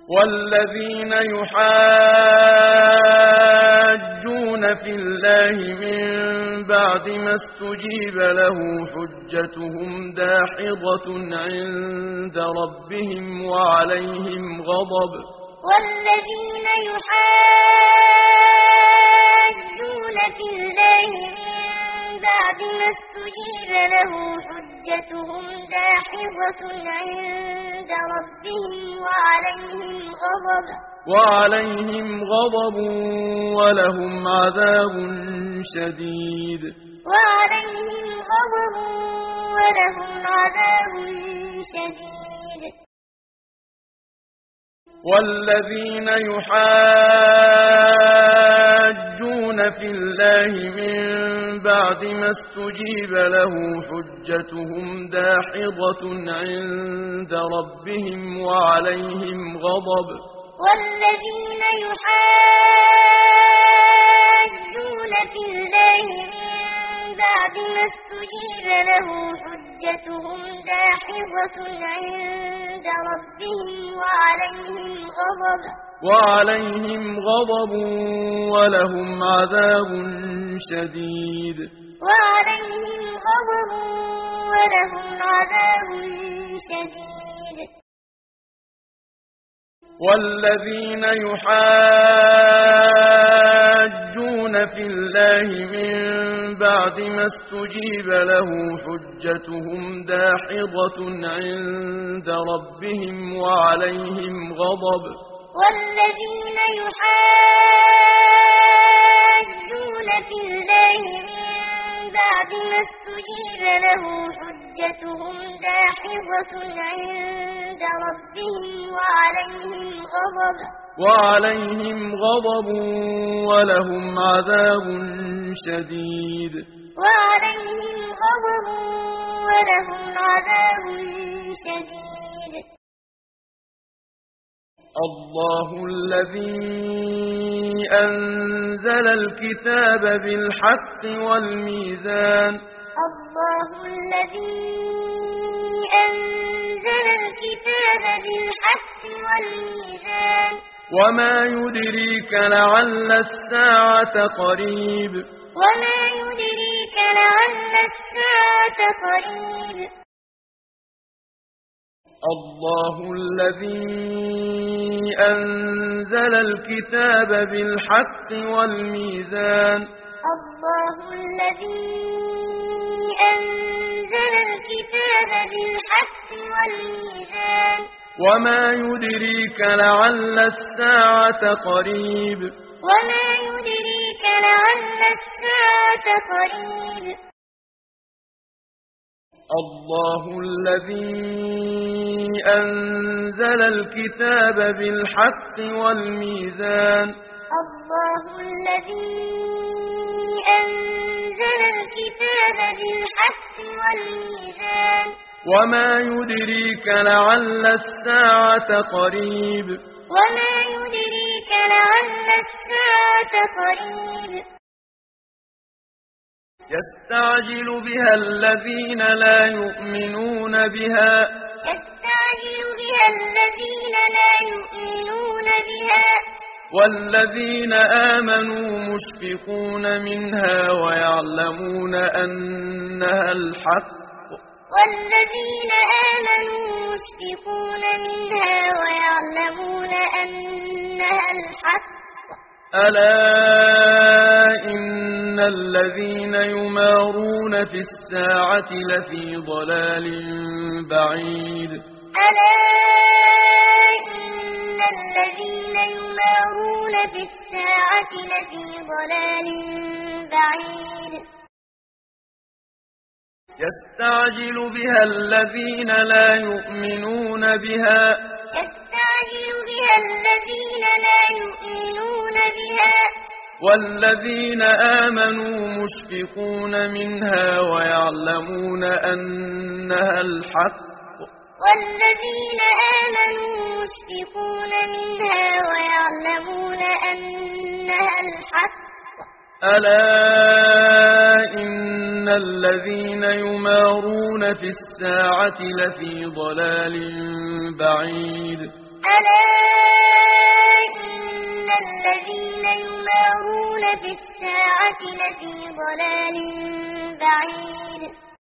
والذين يحاجون في الله من بعد ما استجيب له حجتهم داحضة عند ربهم وعليهم غضب. والذين يحاجون في الله من بعد ما استجيب له حجتهم داحضة عند ربهم وعليهم غضب ولهم عذاب شديد. والذين يحاجون في الله من بعد ما استجيب له حجتهم داحضة عند ربهم وعليهم غضب. والذين يحاجون في الله من بعد ما استجيب له حجتهم داحضة عند ربهم وعليهم غضب ولهم عذاب شديد. والذين يحاجون في الله من بعد ما استجيب له حجتهم داحضة عند ربهم وعليهم غضب. والذين يحاجون في الله من بعد ما استجيب له حجتهم داحضة عند ربهم وعليهم غضب ولهم عذاب شديد. الله الذي أنزل الكتاب بالحق والميزان. الله الذي أنزل الكتاب بالحق والميزان. وما يدريك لعل الساعة قريب. الله الذي أنزل الكتاب بالحق والميزان. الله الذي أنزل الكتاب بالحق والميزان. وما يدريك لعل الساعة قريب. الله الذي أنزل الكتاب بالحق والميزان. الله الذي أنزل الكتاب بالحق والميزان. وما يدريك لعل الساعة قريب. يستعجل بها الذين لا يؤمنون بها. والذين آمنوا مشفقون منها ويعلمون أنها الحق. ألا إن الذين يمارون في الساعة لفي ضلال بعيد. يستعجل بها الذين لا يؤمنون بها. والذين آمنوا مشفقون منها ويعلمون أنها الحق. ألا إن الذين يمارون في الساعة لفي ضلال بعيد. الساعة لفي ضلال بعيد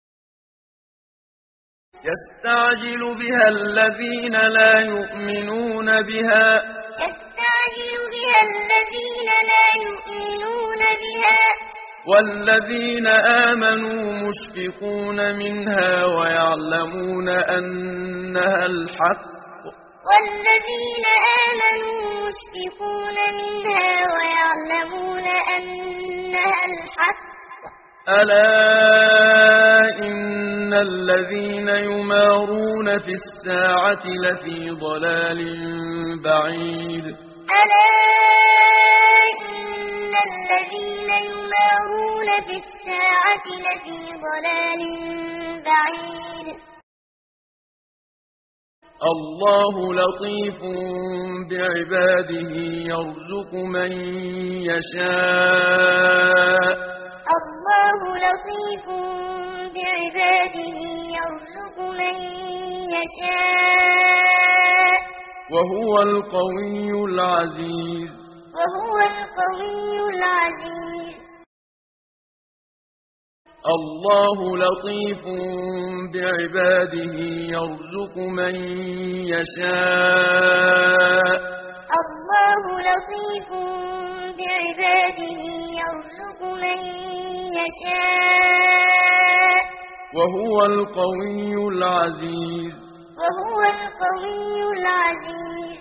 يستعجل بها الذين لا يؤمنون بها يستعجل بها الذين لا يؤمنون بها والذين آمنوا مشفقون منها ويعلمون أنها الحق والذين آمنوا مشفقون منها ويعلمون أنها الحق ألا إن الذين يمارون في الساعة لفي ضلال بعيد ألا إن الذين يمارون في الساعة لفي ضلال بعيد الله لطيف بعباده يرزق من يشاء الله لطيف بعباده يرزق من يشاء وهو القوي العزيز وهو القوي العزيز الله لطيف بعباده يرزق من يشاء الله لطيف بعباده يرزق من يشاء وهو القوي العزيز وهو القوي العزيز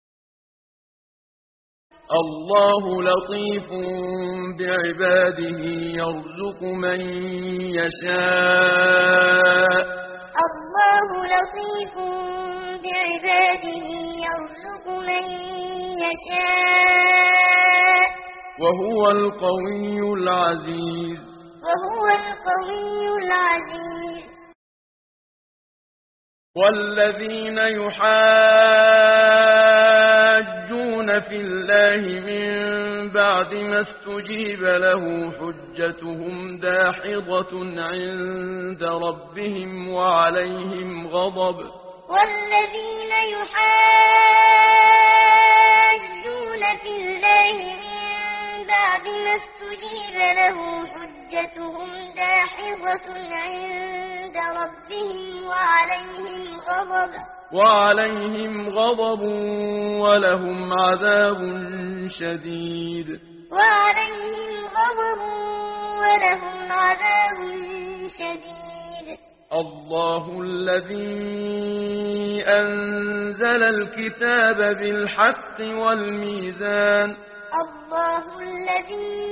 الله لطيف بعباده يرزق من يشاء الله لطيف بعباده يرزق من يشاء وهو القوي العزيز وهو القوي العزيز والذين يحاجون في الله من بعد ما استجيب له حجتهم داحضة عند ربهم وعليهم غضب والذين يحاجون في الله من بعد ما استجيب له حجتهم داحضة عند ربهم وعليهم غضب ولهم عذاب شديد الله الذي أنزل الكتاب بالحق والميزان الله الذي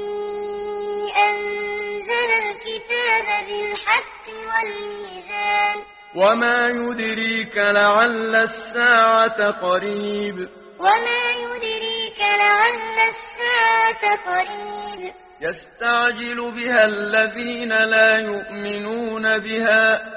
أنزل الكتاب بالحق والميزان وما يدريك لعل الساعة قريب يستعجل بها الذين لا يؤمنون بها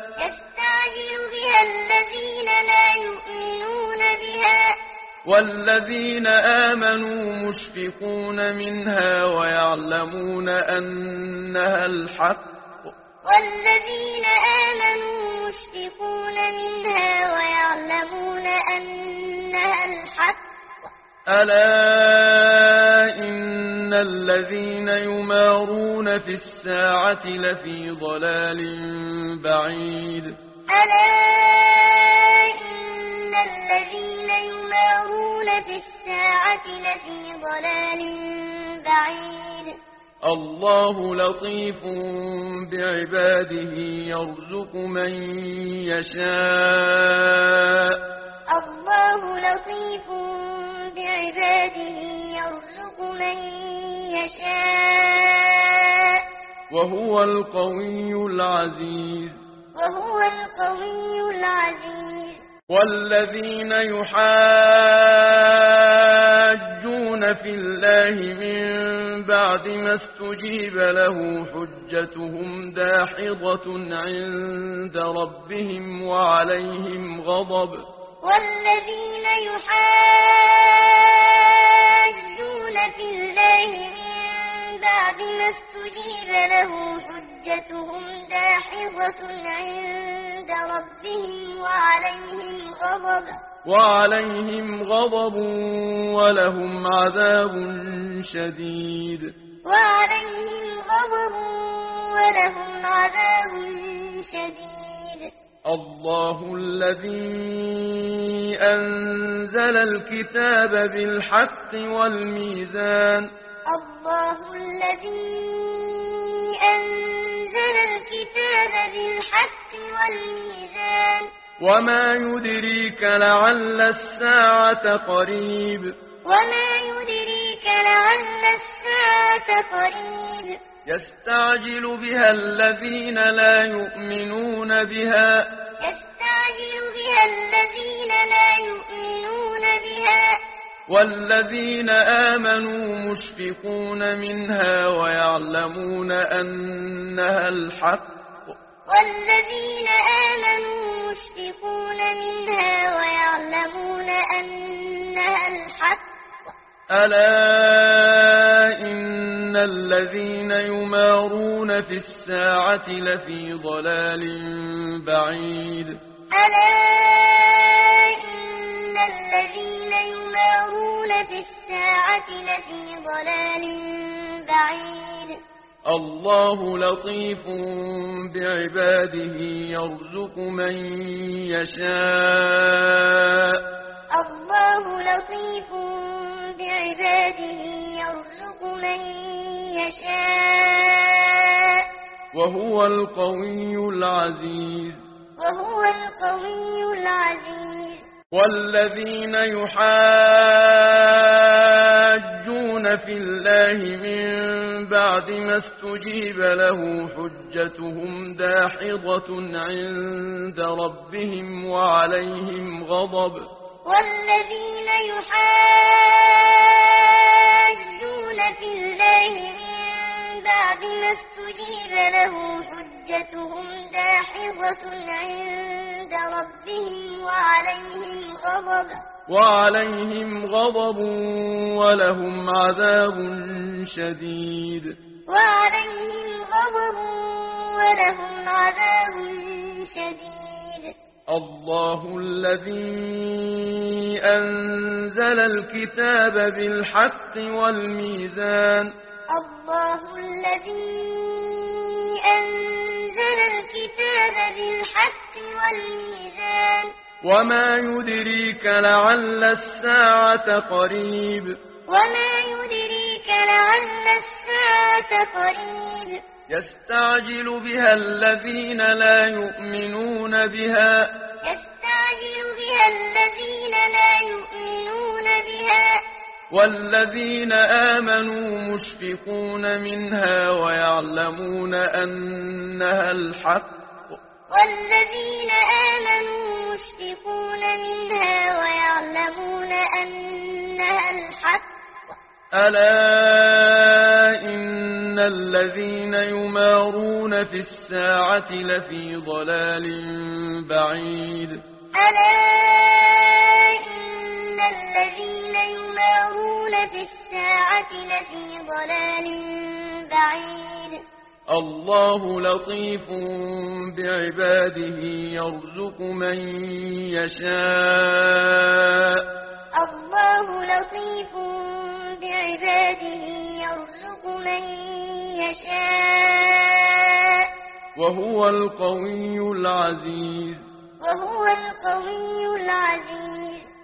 والذين آمنوا مشفقون منها ويعلمون أنها الحق والذين آمنوا مشفقون منها ويعلمون أنها الحق ألا إن الذين يمارون في الساعة لفي ضلال بعيد ألا إن الذين يمارون في الساعة لفي ضلال بعيد الله لطيف بعباده يرزق من يشاء الله لطيف بعباده يرزق من يشاء وهو القوي العزيز والذين يحاجون في الله من بعد ما استجيب له حجتهم داحضة عند ربهم وعليهم غضب والذين يحاجون في الله من بعد ما استجيب له حجتهم داحضة عند ربهم وعليهم غضب ولهم عذاب شديد وعليهم غضب ولهم عذاب شديد. الله الذي أنزل الكتاب بالحق والميزان. الله الذي أنزل الكتاب بالحق والميزان. وما يدريك لعل الساعة قريب. وما يدريك لعل الساعة قريب. يستعجل بها الذين لا يؤمنون بها. يستعجل بها الذين لا يؤمنون بها. والذين آمنوا مشفقون منها ويعلمون أنها الحق. والذين آمنوا مشفقون منها ويعلمون أنها الحق. ألا إن الذين يمارون في الساعة لفي ضلال بعيد. ألا إن الذين يمارون في الساعة لفي ضلال بعيد. الله لطيف بعباده يرزق من يشاء. الله لطيف بعباده يرزق من يشاء. وهو القوي العزيز. وهو القوي العزيز. والذين يحاجون في الله من بعد ما استجيب له حجتهم داحضة عند ربهم وعليهم غضب. والذين يحاجون في الله من بعد ما استجيب له حجتهم داحضة عند ربهم وعليهم غضب ولهم عذاب شديد. الله الذي أنزل الكتاب بالحق والميزان. الله الذي أنزل الكتاب بالحق والميزان. وما يدريك لعل الساعة قريب. وما يدريك لعل الساعة قريب. يستعجل بها الذين لا يؤمنون بها. يستعجل بها الذين لا يؤمنون بها. والذين آمنوا مشفقون منها ويعلمون أنها الحق. والذين آمنوا مشفقون منها ويعلمون أنها الحق. ألا إن الذين يمارون في الساعة لفي ضلال بعيد. ألا إن الذين يمارون في الساعة لفي ضلال بعيد. الله لطيف بعباده يرزق من يشاء. الله لطيف بعباده يرزق من يشاء. وهو القوي العزيز. وهو القوي العزيز.